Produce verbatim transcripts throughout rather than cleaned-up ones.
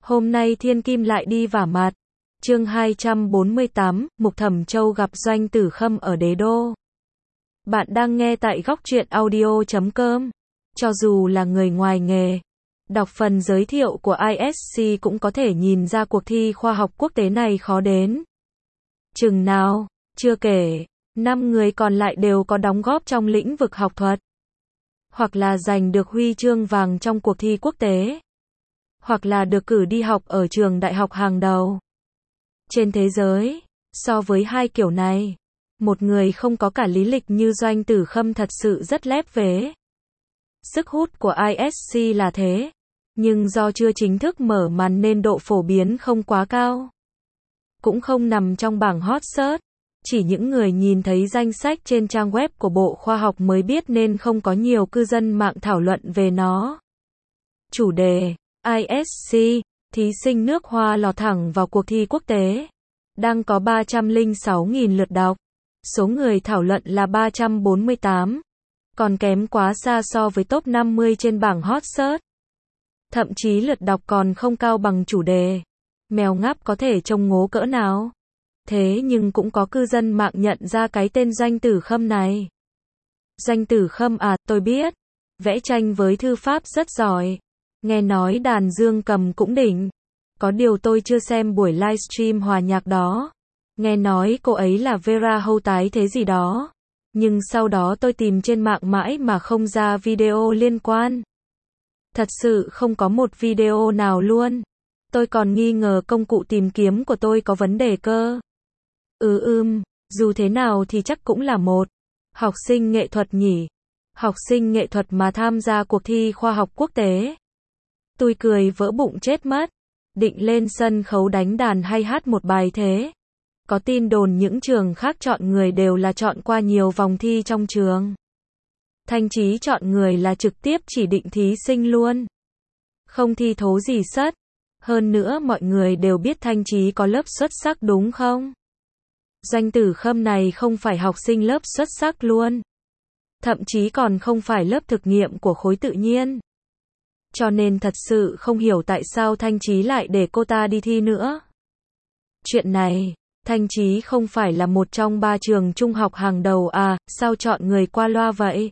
Hôm nay Thiên Kim lại đi vả mặt. Chương hai trăm bốn mươi tám, Mục Thẩm Châu gặp Doanh Tử Khâm ở Đế Đô. Bạn đang nghe tại góc truyện audio chấm com. Cho dù là người ngoài nghề, đọc phần giới thiệu của i ét xê cũng có thể nhìn ra cuộc thi khoa học quốc tế này khó đến chừng nào. Chưa kể, năm người còn lại đều có đóng góp trong lĩnh vực học thuật, hoặc là giành được huy chương vàng trong cuộc thi quốc tế, hoặc là được cử đi học ở trường đại học hàng đầu trên thế giới. So với hai kiểu này, một người không có cả lý lịch như Doanh Tử Khâm thật sự rất lép vế. Sức hút của i ét xê là thế, nhưng do chưa chính thức mở màn nên độ phổ biến không quá cao, cũng không nằm trong bảng hot search. Chỉ những người nhìn thấy danh sách trên trang web của Bộ Khoa học mới biết nên không có nhiều cư dân mạng thảo luận về nó. Chủ đề: i ét xê, thí sinh nước Hoa lọt thẳng vào cuộc thi quốc tế. Đang có ba trăm lẻ sáu nghìn lượt đọc. Số người thảo luận là ba trăm bốn mươi tám. Còn kém quá xa so với top năm mươi trên bảng hot search. Thậm chí lượt đọc còn không cao bằng chủ đề. Mèo ngáp có thể trông ngố cỡ nào. Thế nhưng cũng có cư dân mạng nhận ra cái tên Doanh Tử Khâm này. Doanh Tử Khâm à, tôi biết. Vẽ tranh với thư pháp rất giỏi. Nghe nói đàn dương cầm cũng đỉnh. Có điều tôi chưa xem buổi livestream hòa nhạc đó. Nghe nói cô ấy là Vera Hâu tái thế gì đó. Nhưng sau đó tôi tìm trên mạng mãi mà không ra video liên quan. Thật sự không có một video nào luôn. Tôi còn nghi ngờ công cụ tìm kiếm của tôi có vấn đề cơ. Ừ ưm, dù thế nào thì chắc cũng là một học sinh nghệ thuật nhỉ. Học sinh nghệ thuật mà tham gia cuộc thi khoa học quốc tế. Tôi cười vỡ bụng chết mất. Định lên sân khấu đánh đàn hay hát một bài thế. Có tin đồn những trường khác chọn người đều là chọn qua nhiều vòng thi trong trường. Thanh Chí chọn người là trực tiếp chỉ định thí sinh luôn. Không thi thố gì sất. Hơn nữa mọi người đều biết Thanh Chí có lớp xuất sắc đúng không? Doanh Tử Khâm này không phải học sinh lớp xuất sắc luôn. Thậm chí còn không phải lớp thực nghiệm của khối tự nhiên. Cho nên thật sự không hiểu tại sao Thanh Chí lại để cô ta đi thi nữa. Chuyện này, Thanh Chí không phải là một trong ba trường trung học hàng đầu à, sao chọn người qua loa vậy?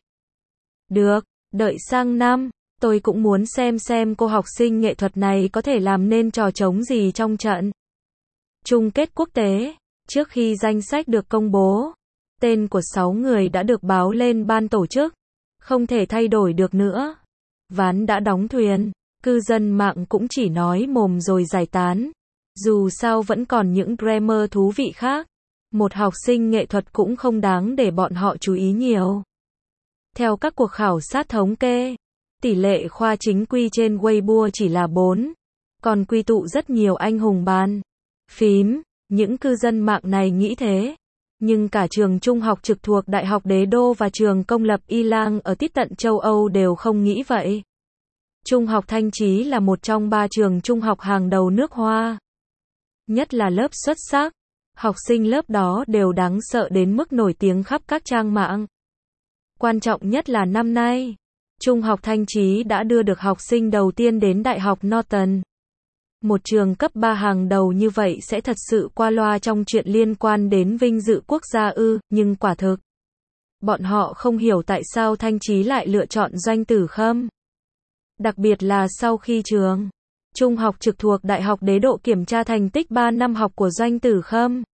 Được, đợi sang năm, tôi cũng muốn xem xem cô học sinh nghệ thuật này có thể làm nên trò trống gì trong trận chung kết quốc tế. Trước khi danh sách được công bố, tên của sáu người đã được báo lên ban tổ chức. Không thể thay đổi được nữa. Ván đã đóng thuyền, cư dân mạng cũng chỉ nói mồm rồi giải tán. Dù sao vẫn còn những drama thú vị khác. Một học sinh nghệ thuật cũng không đáng để bọn họ chú ý nhiều. Theo các cuộc khảo sát thống kê, tỷ lệ khoa chính quy trên Weibo chỉ là bốn. Còn quy tụ rất nhiều anh hùng bàn phím. Những cư dân mạng này nghĩ thế. Nhưng cả trường trung học trực thuộc Đại học Đế Đô và trường công lập Y Lang ở tít tận châu Âu đều không nghĩ vậy. Trung học Thanh Chí là một trong ba trường trung học hàng đầu nước Hoa. Nhất là lớp xuất sắc. Học sinh lớp đó đều đáng sợ đến mức nổi tiếng khắp các trang mạng. Quan trọng nhất là năm nay, Trung học Thanh Chí đã đưa được học sinh đầu tiên đến Đại học Norton. Một trường cấp ba hàng đầu như vậy sẽ thật sự qua loa trong chuyện liên quan đến vinh dự quốc gia ư, nhưng quả thực, bọn họ không hiểu tại sao Thanh Chí lại lựa chọn Doanh Tử Khâm. Đặc biệt là sau khi trường Trung học trực thuộc Đại học Đế Đô kiểm tra thành tích ba năm học của Doanh Tử Khâm.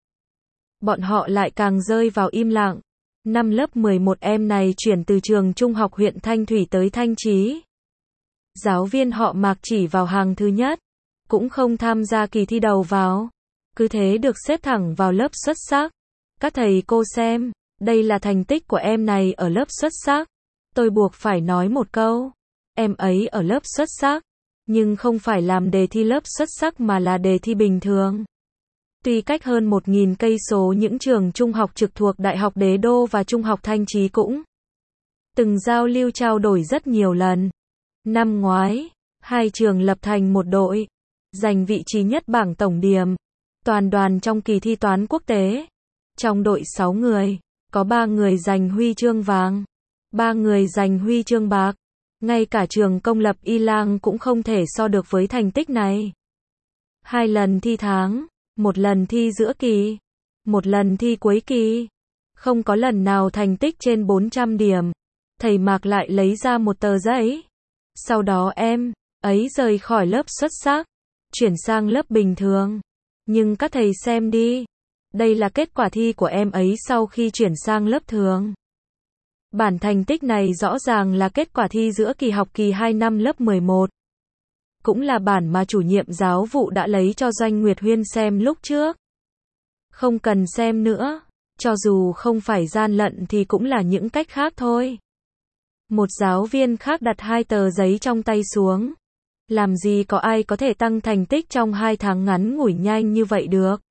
Bọn họ lại càng rơi vào im lặng. Năm lớp mười một em này chuyển từ trường Trung học huyện Thanh Thủy tới Thanh Chí. Giáo viên họ Mạc chỉ vào hàng thứ nhất. Cũng không tham gia kỳ thi đầu vào. Cứ thế được xếp thẳng vào lớp xuất sắc. Các thầy cô xem, đây là thành tích của em này ở lớp xuất sắc. Tôi buộc phải nói một câu. Em ấy ở lớp xuất sắc. Nhưng không phải làm đề thi lớp xuất sắc mà là đề thi bình thường. Tuy cách hơn một nghìn cây số những trường trung học trực thuộc Đại học Đế Đô và Trung học Thanh Chí cũng từng giao lưu trao đổi rất nhiều lần. Năm ngoái, hai trường lập thành một đội, giành vị trí nhất bảng tổng điểm toàn đoàn trong kỳ thi toán quốc tế. Trong đội sáu người, có ba người giành huy chương vàng, ba người giành huy chương bạc. Ngay cả trường công lập Y Lang cũng không thể so được với thành tích này. Hai lần thi tháng, một lần thi giữa kỳ, một lần thi cuối kỳ. Không có lần nào thành tích trên bốn trăm điểm. Thầy Mạc lại lấy ra một tờ giấy. Sau đó em ấy rời khỏi lớp xuất sắc, chuyển sang lớp bình thường. Nhưng các thầy xem đi. Đây là kết quả thi của em ấy sau khi chuyển sang lớp thường. Bản thành tích này rõ ràng là kết quả thi giữa kỳ học kỳ hai năm lớp mười một. Cũng là bản mà chủ nhiệm giáo vụ đã lấy cho Doanh Nguyệt Huyên xem lúc trước. Không cần xem nữa. Cho dù không phải gian lận thì cũng là những cách khác thôi. Một giáo viên khác đặt hai tờ giấy trong tay xuống. Làm gì có ai có thể tăng thành tích trong hai tháng ngắn ngủi nhanh như vậy được.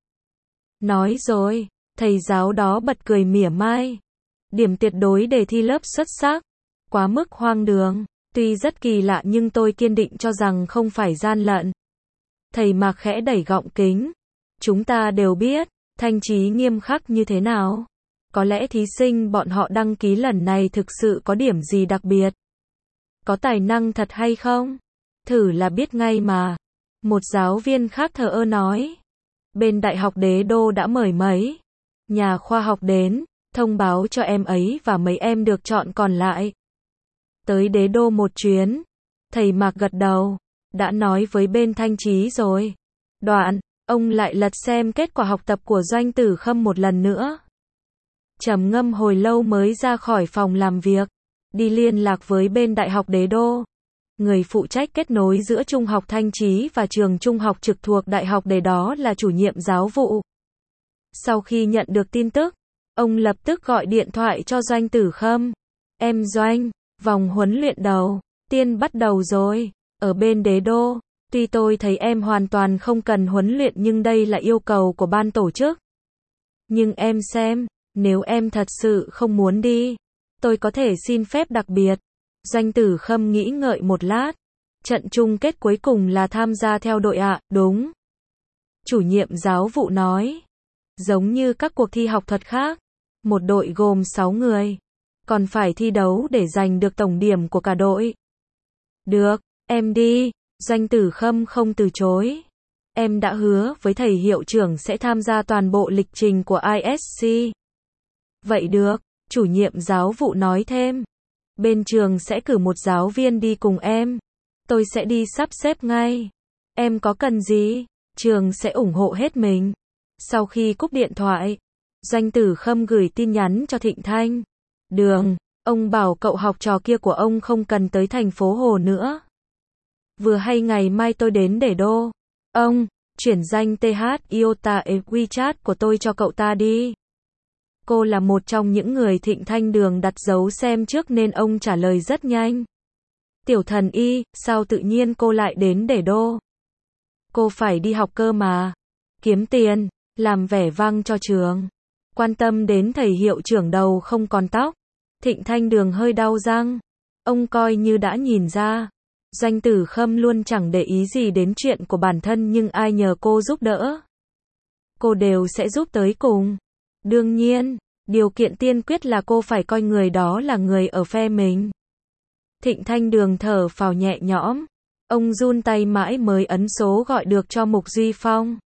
Nói rồi, thầy giáo đó bật cười mỉa mai. Điểm tuyệt đối đề thi lớp xuất sắc. Quá mức hoang đường. Tuy rất kỳ lạ nhưng tôi kiên định cho rằng không phải gian lận. Thầy Mạc khẽ đẩy gọng kính. Chúng ta đều biết, Thanh Chí nghiêm khắc như thế nào. Có lẽ thí sinh bọn họ đăng ký lần này thực sự có điểm gì đặc biệt. Có tài năng thật hay không? Thử là biết ngay mà. Một giáo viên khác thờ ơ nói. Bên Đại học Đế Đô đã mời mấy nhà khoa học đến, thông báo cho em ấy và mấy em được chọn còn lại. Tới Đế Đô một chuyến. Thầy Mạc gật đầu. Đã nói với bên Thanh Chí rồi. Đoạn, ông lại lật xem kết quả học tập của Doanh Tử Khâm một lần nữa. Trầm ngâm hồi lâu mới ra khỏi phòng làm việc. Đi liên lạc với bên Đại học Đế Đô. Người phụ trách kết nối giữa Trung học Thanh Chí và trường trung học trực thuộc Đại học Đế đó là chủ nhiệm giáo vụ. Sau khi nhận được tin tức, ông lập tức gọi điện thoại cho Doanh Tử Khâm. Em Doanh, vòng huấn luyện đầu tiên bắt đầu rồi. Ở bên Đế Đô, tuy tôi thấy em hoàn toàn không cần huấn luyện nhưng đây là yêu cầu của ban tổ chức. Nhưng em xem, nếu em thật sự không muốn đi, tôi có thể xin phép đặc biệt. Doanh Tử Khâm nghĩ ngợi một lát. Trận chung kết cuối cùng là tham gia theo đội ạ, à, đúng. Chủ nhiệm giáo vụ nói. Giống như các cuộc thi học thuật khác, một đội gồm sáu người. Còn phải thi đấu để giành được tổng điểm của cả đội. Được, em đi. Doanh Tử Khâm không từ chối. Em đã hứa với thầy hiệu trưởng sẽ tham gia toàn bộ lịch trình của i ét xê. Vậy được, chủ nhiệm giáo vụ nói thêm. Bên trường sẽ cử một giáo viên đi cùng em. Tôi sẽ đi sắp xếp ngay. Em có cần gì, trường sẽ ủng hộ hết mình. Sau khi cúp điện thoại, Doanh Tử Khâm gửi tin nhắn cho Thịnh Thanh. Đường, ông bảo cậu học trò kia của ông không cần tới thành phố Hồ nữa. Vừa hay ngày mai tôi đến Đế Đô. Ông, chuyển danh tê hát Iota e WeChat của tôi cho cậu ta đi. Cô là một trong những người Thịnh Thanh Đường đặt dấu xem trước nên ông trả lời rất nhanh. Tiểu thần y, sao tự nhiên cô lại đến Đế Đô? Cô phải đi học cơ mà. Kiếm tiền, làm vẻ vang cho trường. Quan tâm đến thầy hiệu trưởng đầu không còn tóc. Thịnh Thanh Đường hơi đau răng. Ông coi như đã nhìn ra. Doanh Tử Khâm luôn chẳng để ý gì đến chuyện của bản thân nhưng ai nhờ cô giúp đỡ, cô đều sẽ giúp tới cùng. Đương nhiên, điều kiện tiên quyết là cô phải coi người đó là người ở phe mình. Thịnh Thanh Đường thở phào nhẹ nhõm. Ông run tay mãi mới ấn số gọi được cho Mục Duy Phong.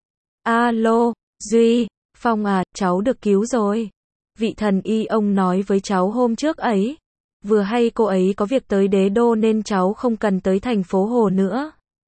Alo, Duy, Phong à, cháu được cứu rồi. Vị thần y ông nói với cháu hôm trước ấy. Vừa hay cô ấy có việc tới Đế Đô nên cháu không cần tới thành phố Hồ nữa.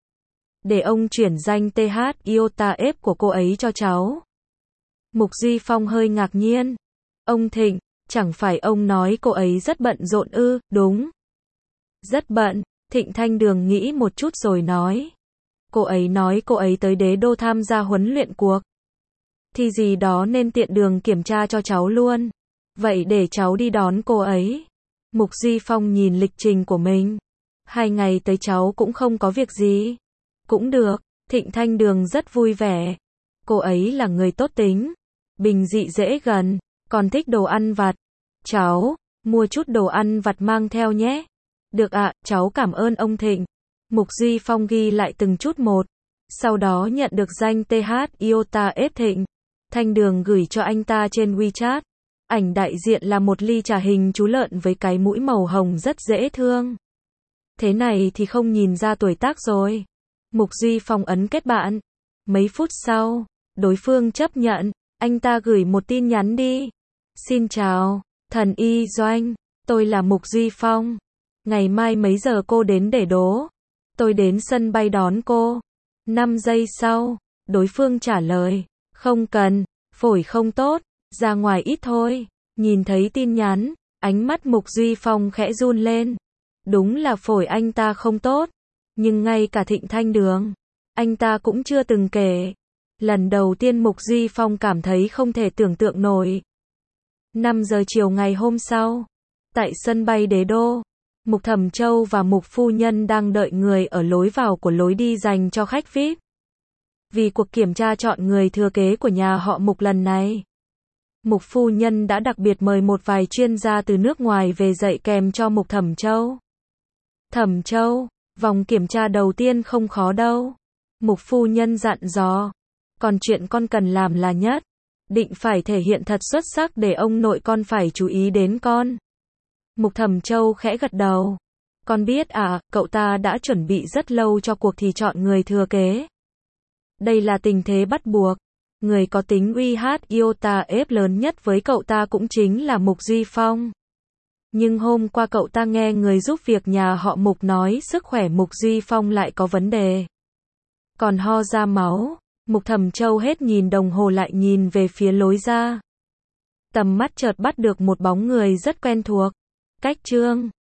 Để ông chuyển danh tê hát Iota F của cô ấy cho cháu. Mục Duy Phong hơi ngạc nhiên. Ông Thịnh, chẳng phải ông nói cô ấy rất bận rộn ư? Đúng. Rất bận. Thịnh Thanh Đường nghĩ một chút rồi nói. Cô ấy nói cô ấy tới Đế Đô tham gia huấn luyện cuộc thì gì đó nên tiện đường kiểm tra cho cháu luôn. Vậy để cháu đi đón cô ấy. Mục Duy Phong nhìn lịch trình của mình. Hai ngày tới cháu cũng không có việc gì. Cũng được. Thịnh Thanh Đường rất vui vẻ. Cô ấy là người tốt tính, bình dị dễ gần, còn thích đồ ăn vặt. Cháu, mua chút đồ ăn vặt mang theo nhé. Được ạ, à, cháu cảm ơn ông Thịnh. Mục Duy Phong ghi lại từng chút một. Sau đó nhận được danh tê hát Iota F Thịnh. Thanh Đường gửi cho anh ta trên WeChat. Ảnh đại diện là một ly trà hình chú lợn với cái mũi màu hồng rất dễ thương. Thế này thì không nhìn ra tuổi tác rồi. Mục Duy Phong ấn kết bạn. Mấy phút sau, đối phương chấp nhận, anh ta gửi một tin nhắn đi. Xin chào, thần y Doanh, tôi là Mục Duy Phong. Ngày mai mấy giờ cô đến để đố? Tôi đến sân bay đón cô. năm giây sau, đối phương trả lời, không cần, phổi không tốt, ra ngoài ít thôi. Nhìn thấy tin nhắn, ánh mắt Mục Duy Phong khẽ run lên. Đúng là phổi anh ta không tốt, nhưng ngay cả Thịnh Thanh Đường, anh ta cũng chưa từng kể. Lần đầu tiên Mục Duy Phong cảm thấy không thể tưởng tượng nổi. năm giờ chiều ngày hôm sau, tại sân bay Đế Đô, Mục Thẩm Châu và Mục Phu Nhân đang đợi người ở lối vào của lối đi dành cho khách vi ai pi. Vì cuộc kiểm tra chọn người thừa kế của nhà họ Mục lần này, Mục Phu Nhân đã đặc biệt mời một vài chuyên gia từ nước ngoài về dạy kèm cho Mục Thẩm Châu. Thẩm Châu, vòng kiểm tra đầu tiên không khó đâu. Mục Phu Nhân dặn dò. Còn chuyện con cần làm là nhất định phải thể hiện thật xuất sắc để ông nội con phải chú ý đến con. Mục Thẩm Châu khẽ gật đầu. Con biết à, cậu ta đã chuẩn bị rất lâu cho cuộc thi chọn người thừa kế. Đây là tình thế bắt buộc. Người có tính uy hát iota ép lớn nhất với cậu ta cũng chính là Mục Duy Phong. Nhưng hôm qua cậu ta nghe người giúp việc nhà họ Mục nói sức khỏe Mục Duy Phong lại có vấn đề. Còn ho ra máu. Mục Thẩm Châu hết nhìn đồng hồ lại nhìn về phía lối ra. Tầm mắt chợt bắt được một bóng người rất quen thuộc. Cách Trương.